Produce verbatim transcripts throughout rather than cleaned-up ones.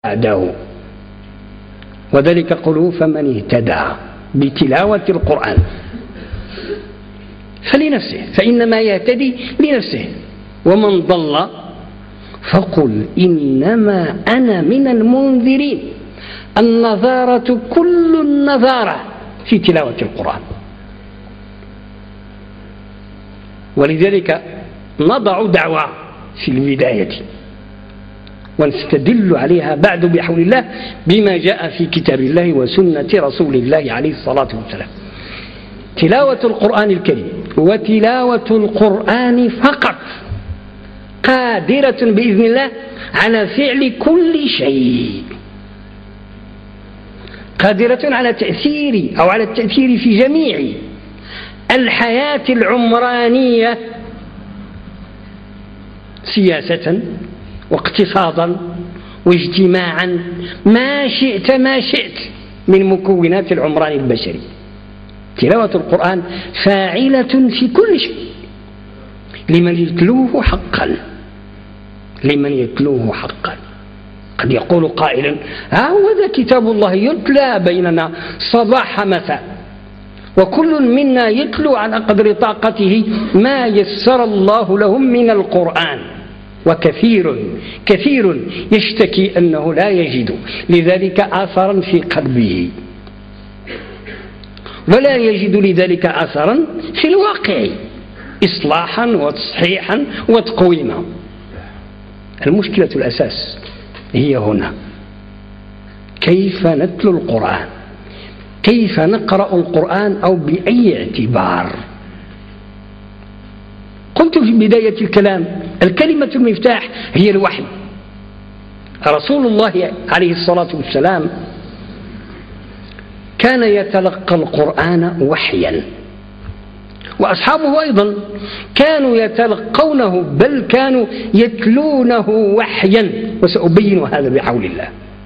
بعده، وذلك قوله فمن اهتدى بتلاوة القرآن فلنفسه، فإنما يهتدي لنفسه، ومن ضل فقل إنما أنا من المنذرين. النظارة كل النظارة في تلاوة القرآن، ولذلك نضع دعوة في البداية ونستدل عليها بعد بحول الله بما جاء في كتاب الله وسنة رسول الله عليه الصلاة والسلام. تلاوة القرآن الكريم وتلاوة القرآن فقط قادرة بإذن الله على فعل كل شيء، قادرة على تأثير أو على التأثير في جميع الحياة العمرانية سياسة واقتصادا واجتماعا، ما شئت ما شئت من مكونات العمران البشري. تلاوة القرآن فاعلة في كل شيء لمن يتلوه حقا، لمن يتلوه حقا. قد يقول قائل ها هو ذا كتاب الله يتلى بيننا صباح مساء، وكل منا يتلو على قدر طاقته ما يسر الله لهم من القرآن، وكثير كثير يشتكي أنه لا يجد لذلك أثرا في قلبه، ولا يجد لذلك أثرا في الواقع إصلاحا وتصحيحا وتقويما. المشكلة الأساس هي هنا، كيف نتلو القرآن، كيف نقرأ القرآن، أو بأي اعتبار. قلت في بداية الكلام الكلمة المفتاح هي الوحي. رسول الله عليه الصلاة والسلام كان يتلقى القرآن وحيا، وأصحابه أيضا كانوا يتلقونه، بل كانوا يتلونه وحيا، وسأبين هذا بحول الله.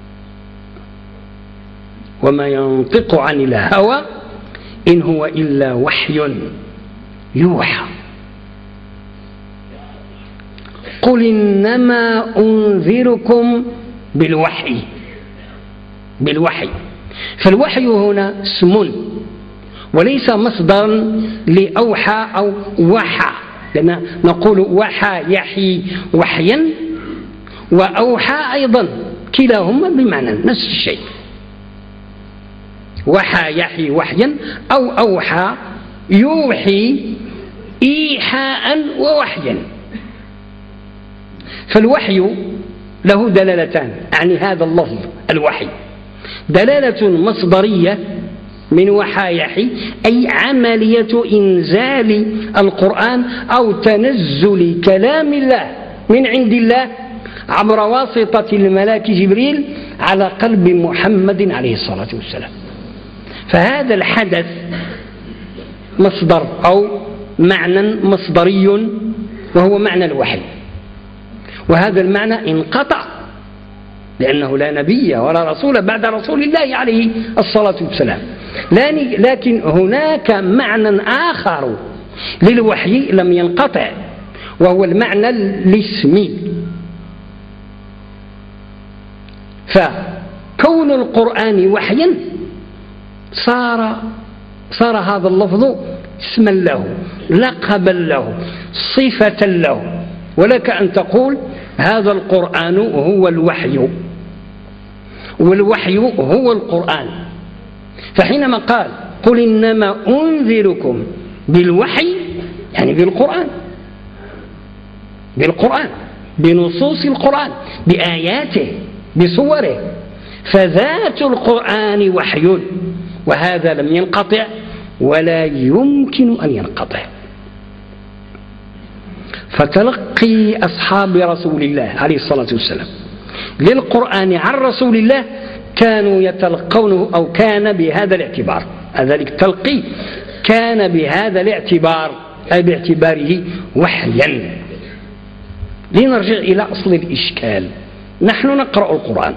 وما ينطق عن الهوى إن هو إلا وحي يوحى. قل إنما أنذركم بالوحي، بالوحي. فالوحي هنا اسم وليس مصدرا لأوحى أو وحى، لأن نقول وحى يحيي وحيا، وأوحى أيضا، كلاهما بمعنى نفس الشيء. وحى يحيي وحيا أو أوحى يوحي إيحاء ووحيا. فالوحي له دلالتان عن هذا اللفظ الوحي: دلالة مصدرية من وحى يحي، أي عملية إنزال القرآن أو تنزل كلام الله من عند الله عبر واسطة الملاك جبريل على قلب محمد عليه الصلاة والسلام. فهذا الحدث مصدر أو معنى مصدري، وهو معنى الوحي، وهذا المعنى انقطع لأنه لا نبي ولا رسول بعد رسول الله عليه الصلاة والسلام. لكن هناك معنى آخر للوحي لم ينقطع، وهو المعنى الاسمي. فكون القرآن وحيا صار صار هذا اللفظ اسما له، لقبا له، صفة له. ولك أن تقول هذا القرآن هو الوحي، والوحي هو القرآن. فحينما قال قل إنما أنذركم بالوحي، يعني بالقرآن، بالقرآن، بنصوص القرآن، بآياته، بصوره. فذات القرآن وحي، وهذا لم ينقطع ولا يمكن أن ينقطع. فتلقي أصحاب رسول الله عليه الصلاة والسلام للقرآن عن رسول الله كانوا يتلقونه، أو كان بهذا الاعتبار، ذلك التلقي كان بهذا الاعتبار، أي باعتباره وحيا. لنرجع إلى أصل الإشكال. نحن نقرأ القرآن،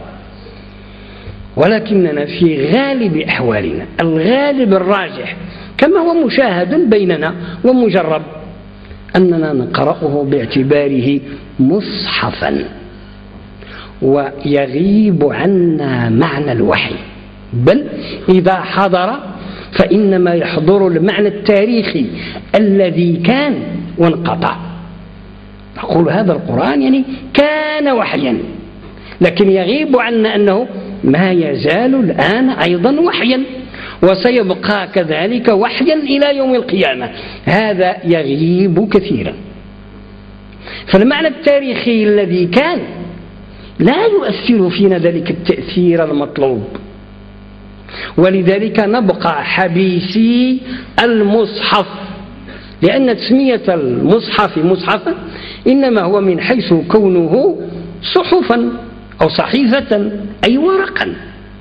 ولكننا في غالب أحوالنا، الغالب الراجح كما هو مشاهد بيننا ومجرب، أننا نقرأه باعتباره مصحفا، ويغيب عنا معنى الوحي، بل إذا حضر فإنما يحضر المعنى التاريخي الذي كان وانقطع. نقول هذا القرآن يعني كان وحيا، لكن يغيب عنا أنه ما يزال الآن أيضا وحيا، وسيبقى كذلك وحيا إلى يوم القيامة. هذا يغيب كثيرا. فالمعنى التاريخي الذي كان لا يؤثر فينا ذلك التأثير المطلوب، ولذلك نبقى حبيسي المصحف، لأن تسمية المصحف مصحفا إنما هو من حيث كونه صحفا أو صحيفة أي ورقا،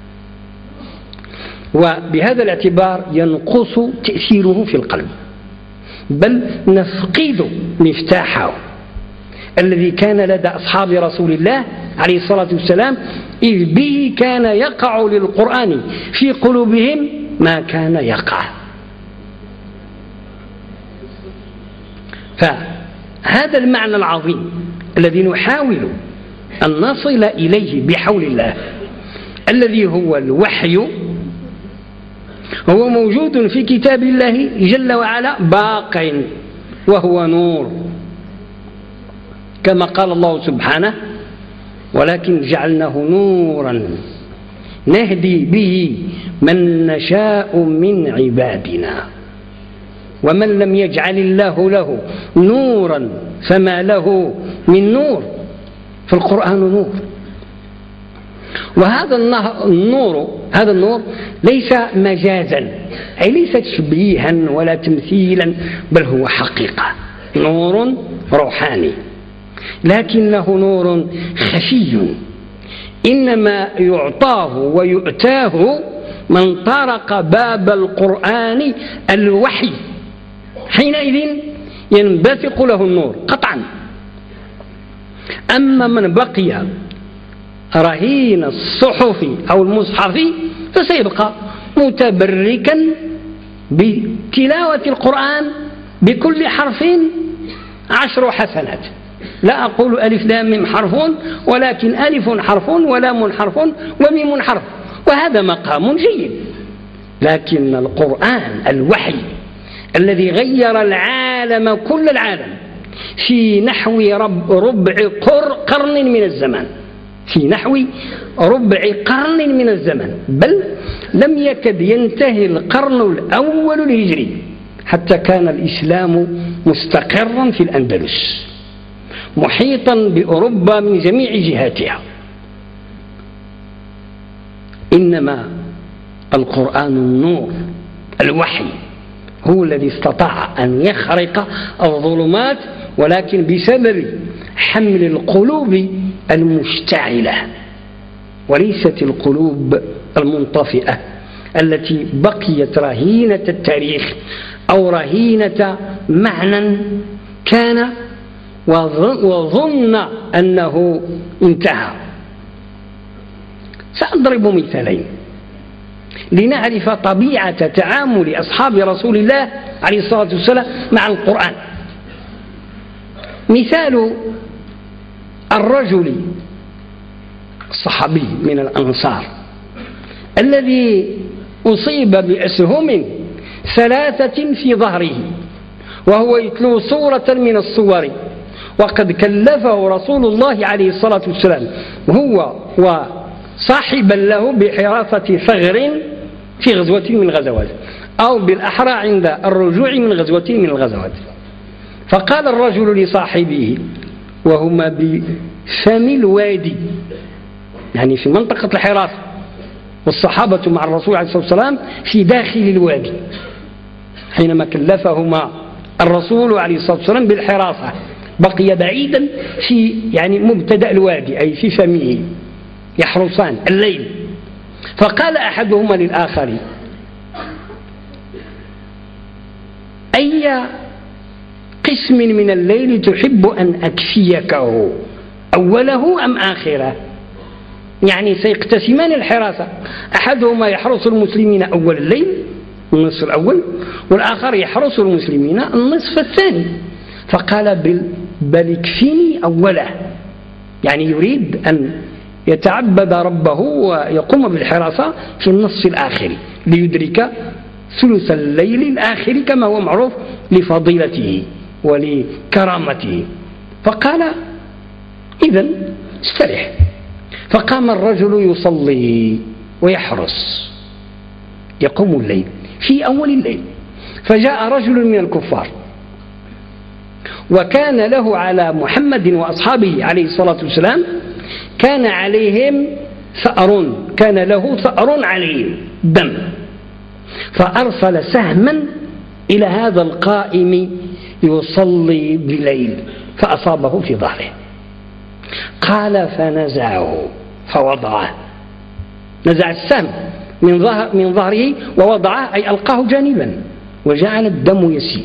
وبهذا الاعتبار ينقص تأثيره في القلب، بل نفقد مفتاحه الذي كان لدى أصحاب رسول الله عليه الصلاة والسلام، إذ به كان يقع للقرآن في قلوبهم ما كان يقع. فهذا المعنى العظيم الذي نحاول أن نصل إليه بحول الله، الذي هو الوحي، هو موجود في كتاب الله جل وعلا باق، وهو نور، كما قال الله سبحانه: ولكن جعلناه نورا نهدي به من نشاء من عبادنا ومن لم يجعل الله له نورا فما له من نور. فالقرآن نور، وهذا النور هذا النور ليس مجازا، أي ليس تشبيها ولا تمثيلا، بل هو حقيقة، نور روحاني، لكنه نور خفي، إنما يعطاه ويؤتاه من طرق باب القرآن الوحي، حينئذ ينبثق له النور قطعا. أما من بقي رهين الصحف أو المصحف فسيبقى متبركا بتلاوة القرآن بكل حرف عشر حسنات. لا أقول ألف لام ميم حرف، ولكن ألف حرف ولام حرف وميم حرف، وهذا مقام جيد. لكن القرآن الوحي الذي غير العالم كل العالم في نحو رب ربع قرن من الزمان، في نحو ربع قرن من الزمن، بل لم يكد ينتهي القرن الأول الهجري حتى كان الإسلام مستقرا في الأندلس محيطا بأوروبا من جميع جهاتها. إنما القرآن النور الوحي هو الذي استطاع أن يخرق الظلمات، ولكن بسبب حمل القلوب المشتعلة وليست القلوب المنطفئة التي بقيت رهينة التاريخ أو رهينة معنى كان وظن أنه انتهى. سأضرب مثالين لنعرف طبيعة تعامل أصحاب رسول الله عليه الصلاة والسلام مع القرآن. مثال الرجل الصحابي من الأنصار الذي أصيب بأسهم ثلاثة في ظهره وهو يتلو صورة من الصور، وقد كلفه رسول الله عليه الصلاة والسلام هو وصاحبا له بحراسة ثغر في غزوة من الغزوات، أو بالأحرى عند الرجوع من غزوة من الغزوات. فقال الرجل لصاحبه وهما بفم الوادي، يعني في منطقة الحراسة، والصحابة مع الرسول عليه الصلاة والسلام في داخل الوادي، حينما كلفهما الرسول عليه الصلاة والسلام بالحراسة بقي بعيدا في يعني مبتدأ الوادي أي في فمه يحرسان الليل. فقال أحدهما للآخر: أي قسم من الليل تحب أن أكفيكه، أوله أم آخره؟ يعني سيقتسمان الحراسة، أحدهما يحرس المسلمين أول الليل النصف الأول، والآخر يحرس المسلمين النصف الثاني. فقال: بل اكفني أوله، يعني يريد أن يتعبد ربه ويقوم بالحراسة في النصف الآخر ليدرك ثلث الليل الآخر كما هو معروف لفضيلته ولكرامته. فقال إذن استرح. فقام الرجل يصلي ويحرس يقوم الليل في أول الليل. فجاء رجل من الكفار وكان له على محمد وأصحابه عليه الصلاة والسلام كان عليهم ثأر، كان له ثأر عليهم دم، فأرسل سهما إلى هذا القائم يصلي بليل فأصابه في ظهره. قال فنزعه فوضعه، نزع السهم من ظهر من ظهره ووضعه أي ألقاه جانبا وجعل الدم يسيل.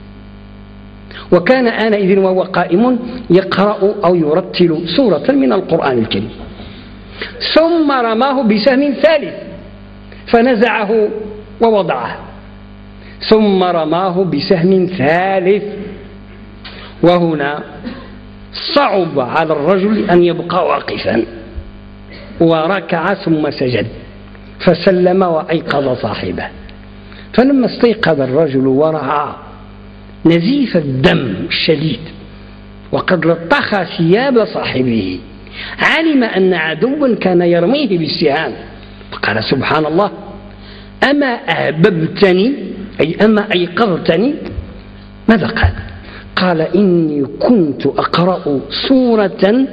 وكان آنئذ وهو قائم يقرأ أو يرتل سورة من القرآن الكريم، ثم رماه بسهم ثالث فنزعه ووضعه، ثم رماه بسهم ثالث. وهنا صعب على الرجل أن يبقى واقفا وركع ثم سجد فسلم وأيقظ صاحبه. فلما استيقظ الرجل ورأى نزيف الدم الشديد وقد لطخ ثياب صاحبه علم أن عدوا كان يرميه بالسهام، فقال سبحان الله، أما أهببتني أي أما أيقظتني؟ ماذا قال؟ قال إني كنت أقرأ سورة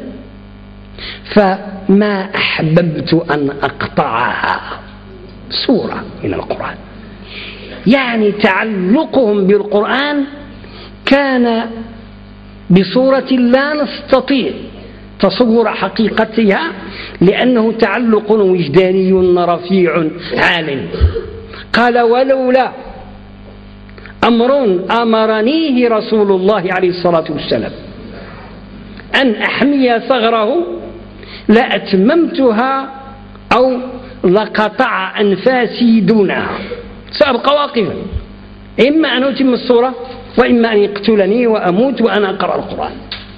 فما أحببت أن أقطعها. سورة من القرآن، يعني تعلقهم بالقرآن كان بصورة لا نستطيع تصور حقيقتها لأنه تعلق وجداني رفيع عال. قال ولولا أمر أمرنيه رسول الله عليه الصلاة والسلام أن أحمي ثغره لأتممتها أو لقطع أنفاسي دونها، سأبقى واقفا، إما أن أتم الصورة وإما أن يقتلني وأموت وأنا أقرأ القرآن.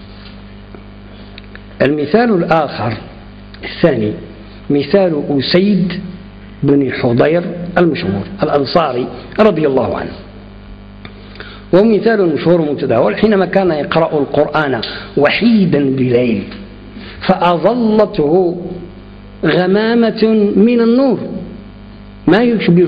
المثال الآخر الثاني مثال أسيد بن حضير المشهور الأنصاري رضي الله عنه، وهو مثال مشهور متداول حينما كان يقرأ القرآن وحيدا بليل فأظلته غمامة من النور ما يشبه